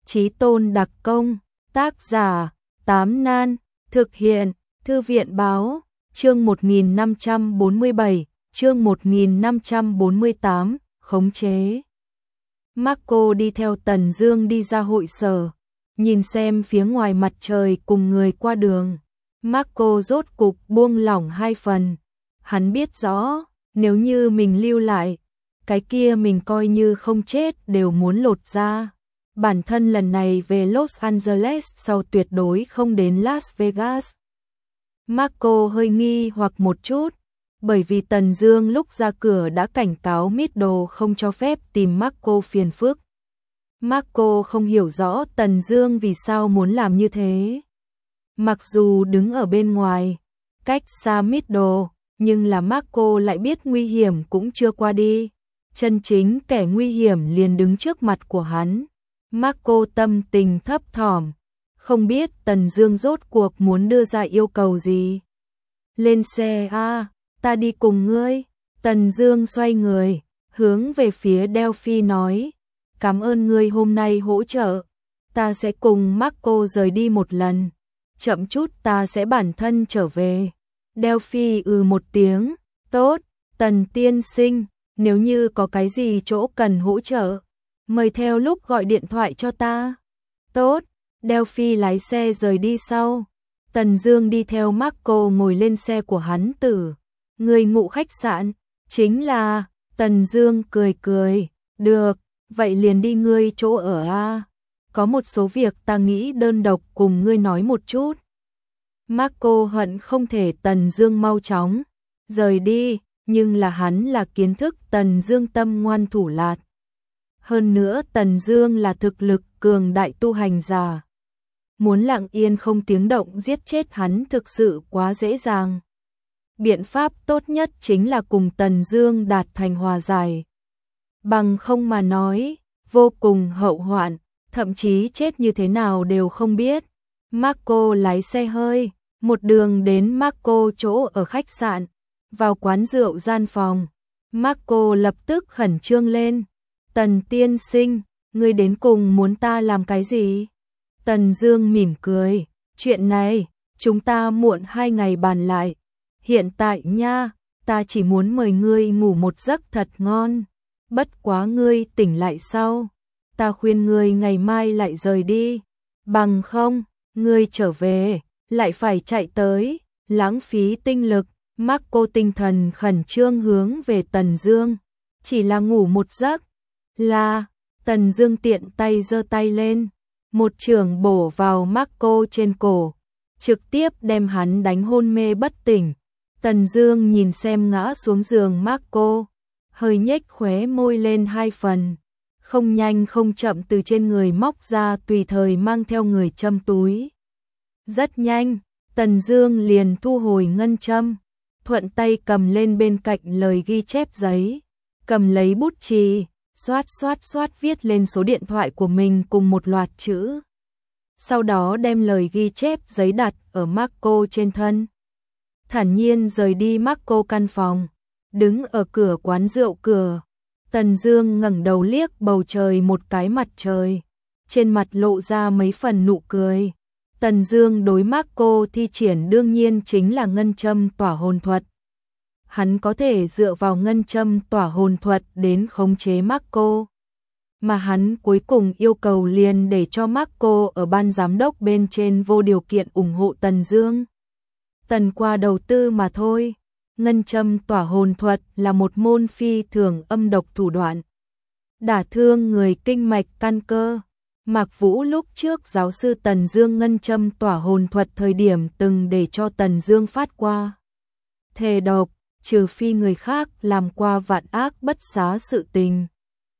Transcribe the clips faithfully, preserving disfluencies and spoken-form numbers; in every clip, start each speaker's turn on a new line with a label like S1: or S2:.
S1: Chí tôn đặc công, tác giả, Tám Nan, thực hiện, Thư viện báo, chương một nghìn năm trăm bốn mươi bảy, chương một nghìn năm trăm bốn mươi tám, khống chế. Marco đi theo Tần Dương đi ra hội sở, nhìn xem phía ngoài mặt trời cùng người qua đường. Marco rốt cục buông lỏng hai phần. Hắn biết rõ, nếu như mình lưu lại, cái kia mình coi như không chết đều muốn lột ra. Bản thân lần này về Los Angeles sau tuyệt đối không đến Las Vegas. Marco hơi nghi hoặc một chút, bởi vì Tần Dương lúc ra cửa đã cảnh cáo Middle không cho phép tìm Marco phiền phức. Marco không hiểu rõ Tần Dương vì sao muốn làm như thế. Mặc dù đứng ở bên ngoài, cách xa Middle, nhưng là Marco lại biết nguy hiểm cũng chưa qua đi. Chân chính kẻ nguy hiểm liền đứng trước mặt của hắn. Marco tâm tình thấp thỏm, không biết Tần Dương rốt cuộc muốn đưa ra yêu cầu gì. Lên xe a, ta đi cùng ngươi. Tần Dương xoay người, hướng về phía Delphi nói, cảm ơn ngươi hôm nay hỗ trợ, ta sẽ cùng Marco rời đi một lần, chậm chút ta sẽ bản thân trở về. Delphi ừ một tiếng, tốt, Tần tiên sinh, nếu như có cái gì chỗ cần hỗ trợ, mời theo lúc gọi điện thoại cho ta. Tốt, Delphi lái xe rời đi sau. Tần Dương đi theo Marco ngồi lên xe của hắn tử. Người ngụ khách sạn, chính là, Tần Dương cười cười, được, vậy liền đi ngươi chỗ ở a. Có một số việc ta nghĩ đơn độc cùng ngươi nói một chút. Marco hận không thể Tần Dương mau chóng rời đi, nhưng là hắn là kiến thức Tần Dương tâm ngoan thủ lạt. Hơn nữa Tần Dương là thực lực cường đại tu hành giả. Muốn lặng yên không tiếng động giết chết hắn thực sự quá dễ dàng. Biện pháp tốt nhất chính là cùng Tần Dương đạt thành hòa giải. Bằng không mà nói, vô cùng hậu hoạn, thậm chí chết như thế nào đều không biết. Marco lái xe hơi, một đường đến Marco chỗ ở khách sạn, vào quán rượu gian phòng. Marco lập tức khẩn trương lên. Tần tiên sinh, ngươi đến cùng muốn ta làm cái gì? Tần Dương mỉm cười, chuyện này, chúng ta muộn hai ngày bàn lại. Hiện tại nha, ta chỉ muốn mời ngươi ngủ một giấc thật ngon. Bất quá ngươi tỉnh lại sau, ta khuyên ngươi ngày mai lại rời đi. Bằng không, ngươi trở về, lại phải chạy tới, lãng phí tinh lực. Marco tinh thần khẩn trương hướng về Tần Dương, chỉ là ngủ một giấc. Là, Tần Dương tiện tay giơ tay lên, một chưởng bổ vào Marco trên cổ, trực tiếp đem hắn đánh hôn mê bất tỉnh. Tần Dương nhìn xem ngã xuống giường Marco, hơi nhếch khóe môi lên hai phần, không nhanh không chậm từ trên người móc ra tùy thời mang theo người châm túi. Rất nhanh, Tần Dương liền thu hồi ngân châm, thuận tay cầm lên bên cạnh lời ghi chép giấy, cầm lấy bút chì, xoát xoát xoát viết lên số điện thoại của mình cùng một loạt chữ. Sau đó đem lời ghi chép giấy đặt ở Marco trên thân. Thản nhiên rời đi Marco căn phòng, đứng ở cửa quán rượu cửa. Tần Dương ngẩng đầu liếc bầu trời một cái mặt trời, trên mặt lộ ra mấy phần nụ cười. Tần Dương đối Marco thi triển đương nhiên chính là ngân châm tỏa hồn thuật. Hắn có thể dựa vào ngân châm tỏa hồn thuật đến khống chế Marco. Mà hắn cuối cùng yêu cầu liền để cho Marco ở ban giám đốc bên trên vô điều kiện ủng hộ Tần Dương. Tần qua đầu tư mà thôi. Ngân châm tỏa hồn thuật là một môn phi thường âm độc thủ đoạn, đả thương người kinh mạch căn cơ. Mạc Vũ lúc trước giáo sư Tần Dương ngân châm tỏa hồn thuật thời điểm từng để cho Tần Dương phát qua thề độc, trừ phi người khác làm qua vạn ác bất xá sự tình,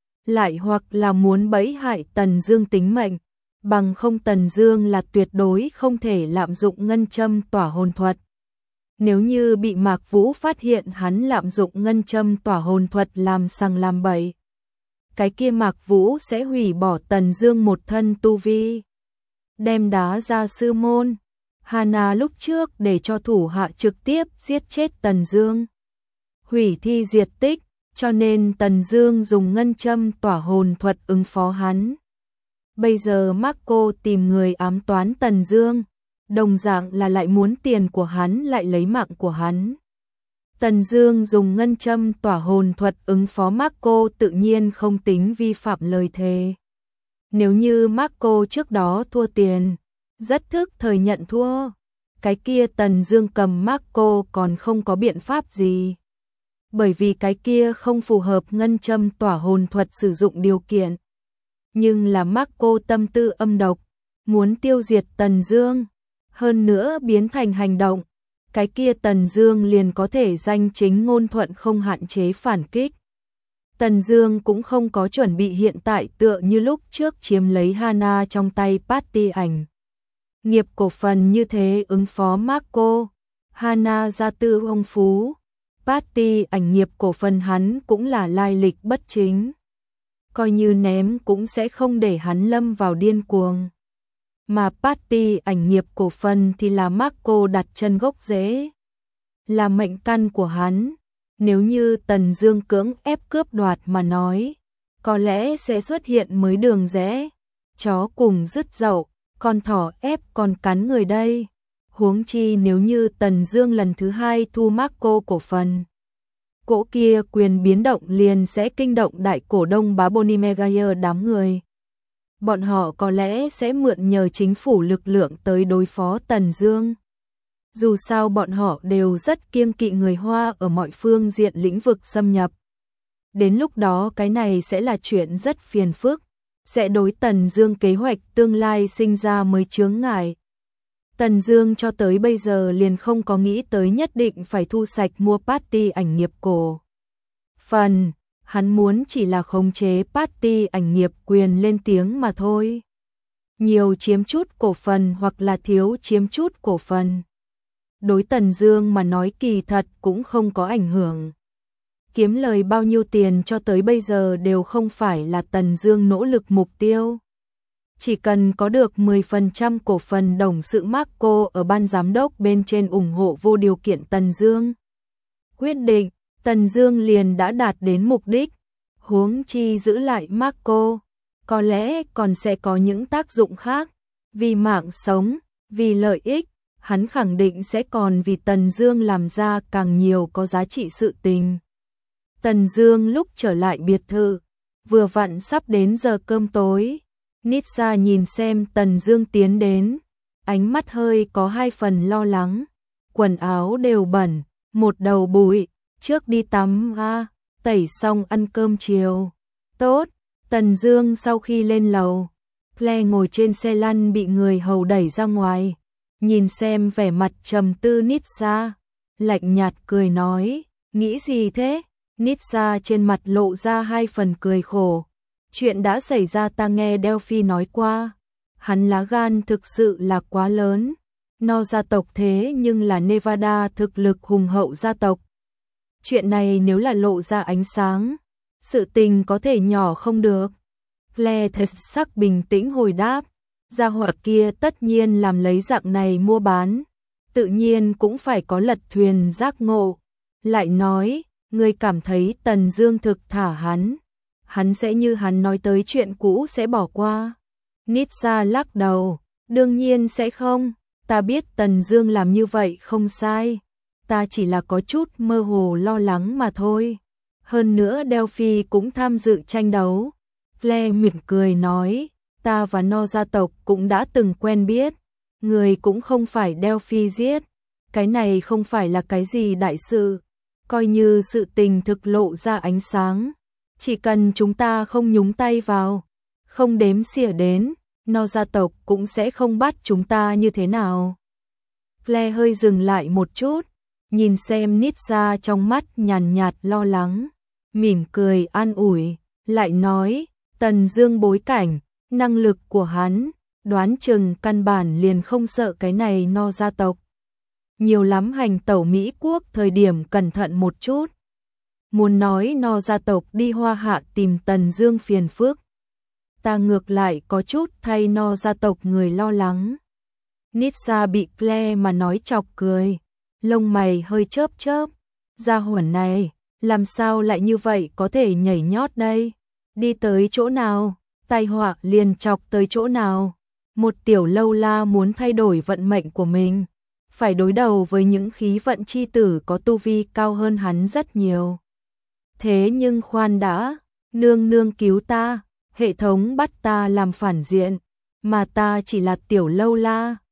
S1: lại hoặc là muốn bẫy hại Tần Dương tính mệnh, bằng không Tần Dương là tuyệt đối không thể lạm dụng ngân châm tỏa hồn thuật. Nếu như bị Mạc Vũ phát hiện hắn lạm dụng ngân châm tỏa hồn thuật làm sằng làm bậy, cái kia Mạc Vũ sẽ hủy bỏ Tần Dương một thân tu vi, đem đá ra sư môn. Hana lúc trước để cho thủ hạ trực tiếp giết chết Tần Dương, hủy thi diệt tích, cho nên Tần Dương dùng ngân châm tỏa hồn thuật ứng phó hắn. Bây giờ Marco tìm người ám toán Tần Dương, đồng dạng là lại muốn tiền của hắn lại lấy mạng của hắn. Tần Dương dùng ngân châm tỏa hồn thuật ứng phó Marco tự nhiên không tính vi phạm lời thề. Nếu như Marco trước đó thua tiền, rất thức thời nhận thua, cái kia Tần Dương cầm Marco còn không có biện pháp gì. Bởi vì cái kia không phù hợp ngân châm tỏa hồn thuật sử dụng điều kiện. Nhưng là Marco tâm tư âm độc, muốn tiêu diệt Tần Dương, hơn nữa biến thành hành động, cái kia Tần Dương liền có thể danh chính ngôn thuận không hạn chế phản kích. Tần Dương cũng không có chuẩn bị hiện tại tựa như lúc trước chiếm lấy Hana trong tay Party ảnh nghiệp cổ phần như thế ứng phó Marco. Hana gia tư ông phú, Party ảnh nghiệp cổ phần hắn cũng là lai lịch bất chính. Coi như ném cũng sẽ không để hắn lâm vào điên cuồng. Mà Party ảnh nghiệp cổ phần thì là Marco đặt chân gốc rễ, là mệnh căn của hắn. Nếu như Tần Dương cưỡng ép cướp đoạt mà nói, có lẽ sẽ xuất hiện mới đường rẽ, chó cùng rứt dậu, con thỏ ép con cắn người đây. Huống chi nếu như Tần Dương lần thứ hai thu Marco cổ phần, cỗ kia quyền biến động liền sẽ kinh động đại cổ đông bá Bonimegayer đám người. Bọn họ có lẽ sẽ mượn nhờ chính phủ lực lượng tới đối phó Tần Dương. Dù sao bọn họ đều rất kiêng kỵ người Hoa ở mọi phương diện lĩnh vực xâm nhập. Đến lúc đó cái này sẽ là chuyện rất phiền phức, sẽ đối Tần Dương kế hoạch tương lai sinh ra mới chướng ngại. Tần Dương cho tới bây giờ liền không có nghĩ tới nhất định phải thu sạch mua Party ảnh nghiệp cổ phần, hắn muốn chỉ là khống chế Party ảnh nghiệp quyền lên tiếng mà thôi. Nhiều chiếm chút cổ phần hoặc là thiếu chiếm chút cổ phần, đối Tần Dương mà nói kỳ thật cũng không có ảnh hưởng. Kiếm lời bao nhiêu tiền cho tới bây giờ đều không phải là Tần Dương nỗ lực mục tiêu. Chỉ cần có được mười phần trăm cổ phần đồng sự Marco ở ban giám đốc bên trên ủng hộ vô điều kiện Tần Dương. Quyết định, Tần Dương liền đã đạt đến mục đích, huống chi giữ lại Marco, có lẽ còn sẽ có những tác dụng khác, vì mạng sống, vì lợi ích, hắn khẳng định sẽ còn vì Tần Dương làm ra càng nhiều có giá trị sự tình. Tần Dương lúc trở lại biệt thự, vừa vặn sắp đến giờ cơm tối. Nitsa nhìn xem Tần Dương tiến đến, ánh mắt hơi có hai phần lo lắng. Quần áo đều bẩn, một đầu bụi, trước đi tắm a, tẩy xong ăn cơm chiều. Tốt, Tần Dương sau khi lên lầu, Claire ngồi trên xe lăn bị người hầu đẩy ra ngoài, nhìn xem vẻ mặt trầm tư Nitsa, lạnh nhạt cười nói, nghĩ gì thế? Nitsa trên mặt lộ ra hai phần cười khổ. Chuyện đã xảy ra ta nghe Delphi nói qua, hắn lá gan thực sự là quá lớn. No gia tộc thế nhưng là Nevada thực lực hùng hậu gia tộc. Chuyện này nếu là lộ ra ánh sáng, sự tình có thể nhỏ không được. Claire thật sắc bình tĩnh hồi đáp, gia hỏa kia tất nhiên làm lấy dạng này mua bán, tự nhiên cũng phải có lật thuyền giác ngộ. Lại nói, ngươi cảm thấy Tần Dương thực thả hắn, hắn sẽ như hắn nói tới chuyện cũ sẽ bỏ qua? Nitsa lắc đầu, đương nhiên sẽ không, ta biết Tần Dương làm như vậy không sai, ta chỉ là có chút mơ hồ lo lắng mà thôi. Hơn nữa Delphi cũng tham dự tranh đấu. Claire mỉm cười nói, ta và No gia tộc cũng đã từng quen biết, người cũng không phải Delphi giết, cái này không phải là cái gì đại sự, coi như sự tình thực lộ ra ánh sáng, chỉ cần chúng ta không nhúng tay vào, không đếm xỉa đến, No gia tộc cũng sẽ không bắt chúng ta như thế nào. Claire hơi dừng lại một chút, nhìn xem Nitsa trong mắt nhàn nhạt lo lắng, mỉm cười an ủi, lại nói, Tần Dương bối cảnh, năng lực của hắn, đoán chừng căn bản liền không sợ cái này No gia tộc. Nhiều lắm hành tẩu Mỹ quốc thời điểm cẩn thận một chút. Muốn nói No gia tộc đi Hoa Hạ tìm Tần Dương phiền phức, ta ngược lại có chút thay No gia tộc người lo lắng. Nitsa bị Claire mà nói chọc cười, lông mày hơi chớp chớp, gia hỏa này, làm sao lại như vậy có thể nhảy nhót đây? Đi tới chỗ nào? tai họa liền chọc tới chỗ nào. Một tiểu lâu la muốn thay đổi vận mệnh của mình, phải đối đầu với những khí vận chi tử có tu vi cao hơn hắn rất nhiều. Thế nhưng khoan đã, nương nương cứu ta, hệ thống bắt ta làm phản diện, mà ta chỉ là tiểu lâu la.